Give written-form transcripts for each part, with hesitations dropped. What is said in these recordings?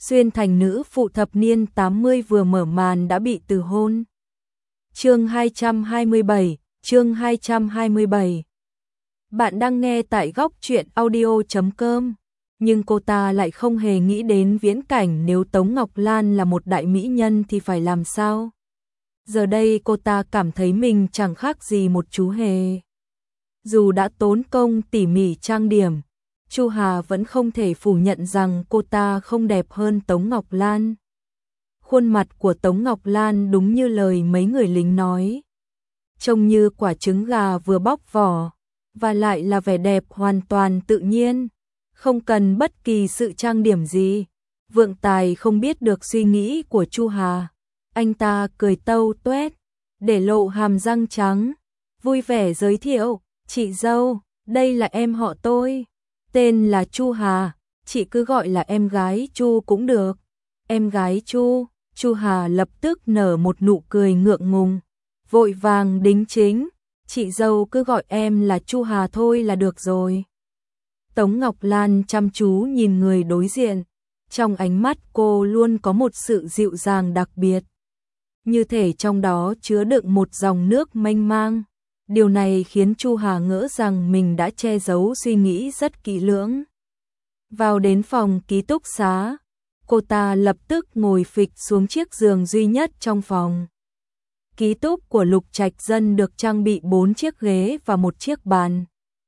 Xuyên thành nữ phụ thập niên 80 vừa mở màn đã bị từ hôn. Chương 227. Bạn đang nghe tại góc truyện audio.com. Nhưng cô ta lại không hề nghĩ đến viễn cảnh nếu Tống Ngọc Lan là một đại mỹ nhân thì phải làm sao. Giờ đây cô ta cảm thấy mình chẳng khác gì một chú hề. Dù đã tốn công tỉ mỉ trang điểm, Chu Hà vẫn không thể phủ nhận rằng cô ta không đẹp hơn Tống Ngọc Lan. Khuôn mặt của Tống Ngọc Lan đúng như lời mấy người lính nói. Trông như quả trứng gà vừa bóc vỏ, và lại là vẻ đẹp hoàn toàn tự nhiên, không cần bất kỳ sự trang điểm gì. Vượng Tài không biết được suy nghĩ của Chu Hà. Anh ta cười tâu tuét, để lộ hàm răng trắng, vui vẻ giới thiệu, chị dâu, đây là em họ tôi. Tên là Chu Hà, chị cứ gọi là em gái Chu cũng được. Em gái Chu. Chu Hà lập tức nở một nụ cười ngượng ngùng, vội vàng đính chính, chị dâu cứ gọi em là Chu Hà thôi là được rồi. Tống Ngọc Lan chăm chú nhìn người đối diện, trong ánh mắt cô luôn có một sự dịu dàng đặc biệt, như thể trong đó chứa đựng một dòng nước mênh mang. Điều này khiến Chu Hà ngỡ rằng mình đã che giấu suy nghĩ rất kỹ lưỡng. Vào đến phòng ký túc xá, cô ta lập tức ngồi phịch xuống chiếc giường duy nhất trong phòng. Ký túc của Lục Trạch Dân được trang bị 4 chiếc ghế và một chiếc bàn.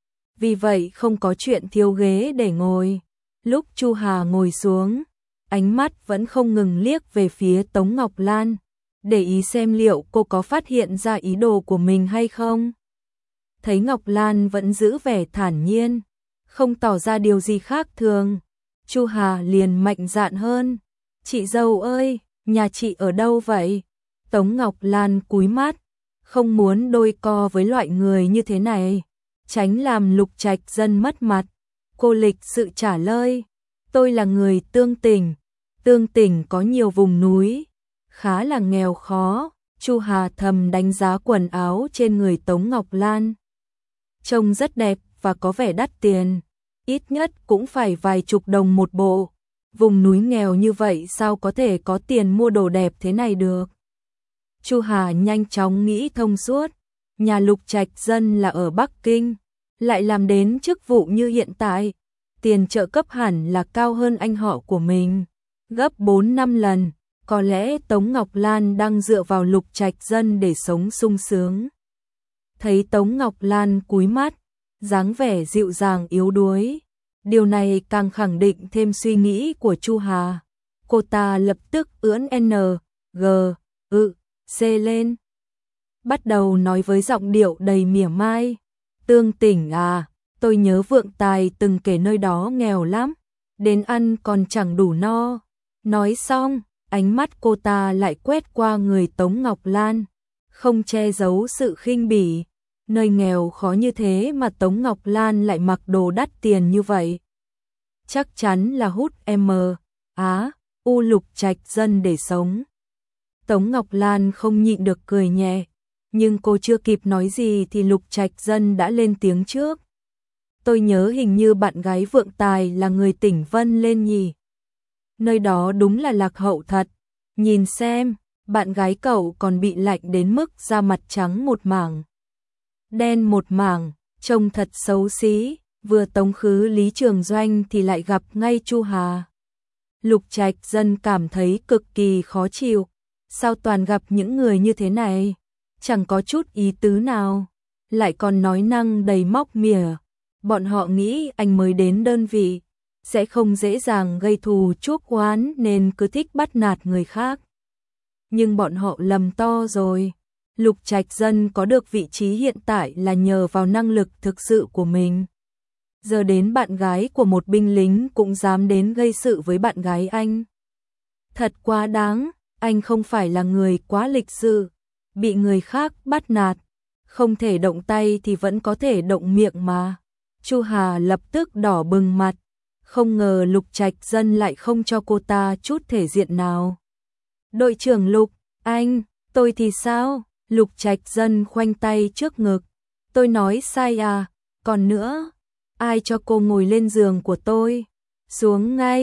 Vì vậy không có chuyện thiếu ghế để ngồi. Lúc Chu Hà ngồi xuống, ánh mắt vẫn không ngừng liếc về phía Tống Ngọc Lan, để ý xem liệu cô có phát hiện ra ý đồ của mình hay không. Thấy Ngọc Lan vẫn giữ vẻ thản nhiên, không tỏ ra điều gì khác thường, Chu Hà liền mạnh dạn hơn. Chị dâu ơi, nhà chị ở đâu vậy? Tống Ngọc Lan cúi mắt, không muốn đôi co với loại người như thế này, tránh làm Lục Trạch Dân mất mặt. Cô lịch sự trả lời, tôi là người Tương Tỉnh. Tương Tỉnh có nhiều vùng núi, khá là nghèo khó. Chu Hà thầm đánh giá quần áo trên người Tống Ngọc Lan. Trông rất đẹp và có vẻ đắt tiền, ít nhất cũng phải vài chục đồng một bộ. Vùng núi nghèo như vậy sao có thể có tiền mua đồ đẹp thế này được. Chu Hà nhanh chóng nghĩ thông suốt, nhà Lục Trạch Dân là ở Bắc Kinh, lại làm đến chức vụ như hiện tại, tiền trợ cấp hẳn là cao hơn anh họ của mình, gấp 4-5 lần. Có lẽ Tống Ngọc Lan đang dựa vào Lục Trạch Dân để sống sung sướng. Thấy Tống Ngọc Lan cúi mắt, dáng vẻ dịu dàng yếu đuối, điều này càng khẳng định thêm suy nghĩ của Chu Hà. Cô ta lập tức ưỡn N, G, C lên, bắt đầu nói với giọng điệu đầy mỉa mai. Tương Tỉnh à, tôi nhớ Vượng Tài từng kể nơi đó nghèo lắm, đến ăn còn chẳng đủ no. Nói xong, ánh mắt cô ta lại quét qua người Tống Ngọc Lan, không che giấu sự khinh bỉ. Nơi nghèo khó như thế mà Tống Ngọc Lan lại mặc đồ đắt tiền như vậy. Chắc chắn là hút Lục Trạch Dân để sống. Tống Ngọc Lan không nhịn được cười nhẹ, nhưng cô chưa kịp nói gì thì Lục Trạch Dân đã lên tiếng trước. Tôi nhớ hình như bạn gái Vượng Tài là người tỉnh Vân lên nhỉ. Nơi đó đúng là lạc hậu thật. Nhìn xem, bạn gái cậu còn bị lạnh đến mức da mặt trắng một mảng, đen một mảng, trông thật xấu xí. Vừa tống khứ Lý Trường Doanh thì lại gặp ngay Chu Hà. Lục Trạch Dân cảm thấy cực kỳ khó chịu. Sao toàn gặp những người như thế này, chẳng có chút ý tứ nào, lại còn nói năng đầy móc mỉa. Bọn họ nghĩ anh mới đến đơn vị, sẽ không dễ dàng gây thù chuốc oán nên cứ thích bắt nạt người khác. Nhưng bọn họ lầm to rồi. Lục Trạch Dân có được vị trí hiện tại là nhờ vào năng lực thực sự của mình. Giờ đến bạn gái của một binh lính cũng dám đến gây sự với bạn gái anh. Thật quá đáng, anh không phải là người quá lịch sự, bị người khác bắt nạt, không thể động tay thì vẫn có thể động miệng mà. Chu Hà lập tức đỏ bừng mặt, không ngờ Lục Trạch Dân lại không cho cô ta chút thể diện nào. Đội trưởng Lục, tôi thì sao? Lục Trạch Dân khoanh tay trước ngực. Tôi nói sai à? Còn nữa, ai cho cô ngồi lên giường của tôi? Xuống ngay.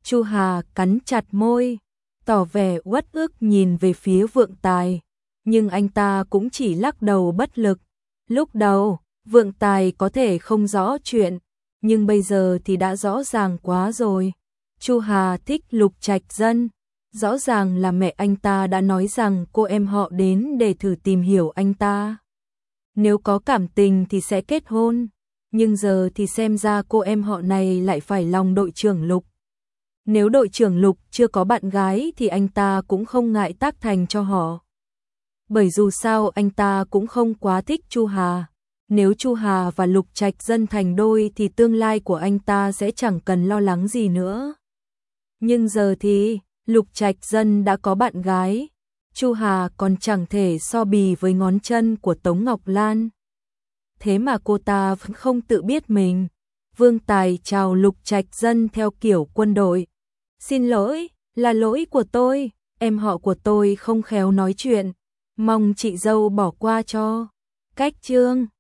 Chu Hà cắn chặt môi, tỏ vẻ uất ức nhìn về phía Vượng Tài, nhưng anh ta cũng chỉ lắc đầu bất lực. Lúc đầu, Vượng Tài có thể không rõ chuyện, nhưng bây giờ thì đã rõ ràng quá rồi. Chu Hà thích Lục Trạch Dân, rõ ràng là mẹ anh ta đã nói rằng cô em họ đến để thử tìm hiểu anh ta. Nếu có cảm tình thì sẽ kết hôn, nhưng giờ thì xem ra cô em họ này lại phải lòng đội trưởng Lục. Nếu đội trưởng Lục chưa có bạn gái thì anh ta cũng không ngại tác thành cho họ. Bởi dù sao anh ta cũng không quá thích Chu Hà. Nếu Chu Hà và Lục Trạch Dân thành đôi thì tương lai của anh ta sẽ chẳng cần lo lắng gì nữa. Nhưng giờ thì Lục Trạch Dân đã có bạn gái, Chu Hà còn chẳng thể so bì với ngón chân của Tống Ngọc Lan. Thế mà cô ta vẫn không tự biết mình. Vương Tài chào Lục Trạch Dân theo kiểu quân đội. Xin lỗi, là lỗi của tôi, em họ của tôi không khéo nói chuyện, mong chị dâu bỏ qua cho. Cách chương